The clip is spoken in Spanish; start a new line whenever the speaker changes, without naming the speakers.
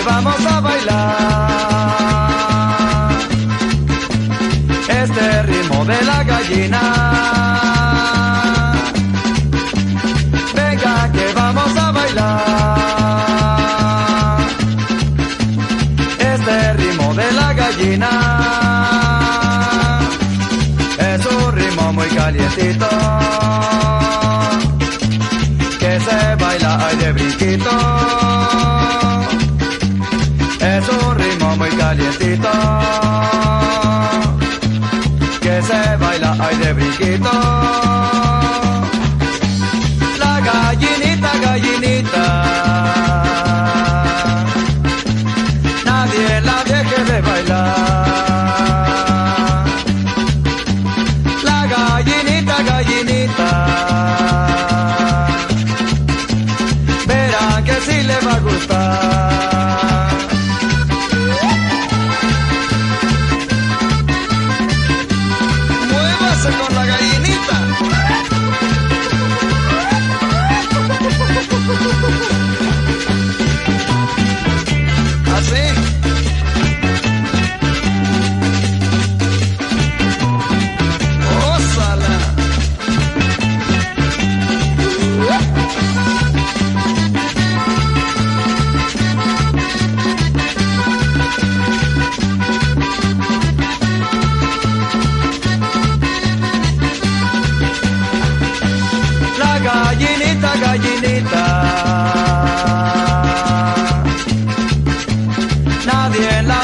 vamos a bailar este ritmo de la gallina. Venga que vamos a bailar este ritmo de la gallina. Es un ritmo muy calientito que se baila ay de brinquito. Es un ritmo muy calientito que se baila ay de brinquito. La gallinita, gallinita, nadie la deje de bailar. La gallinita, gallinita, verán que sí le va a gustar. Muévase con la gallinita. Así. Ósala. La gallinita, gallinita, nadie la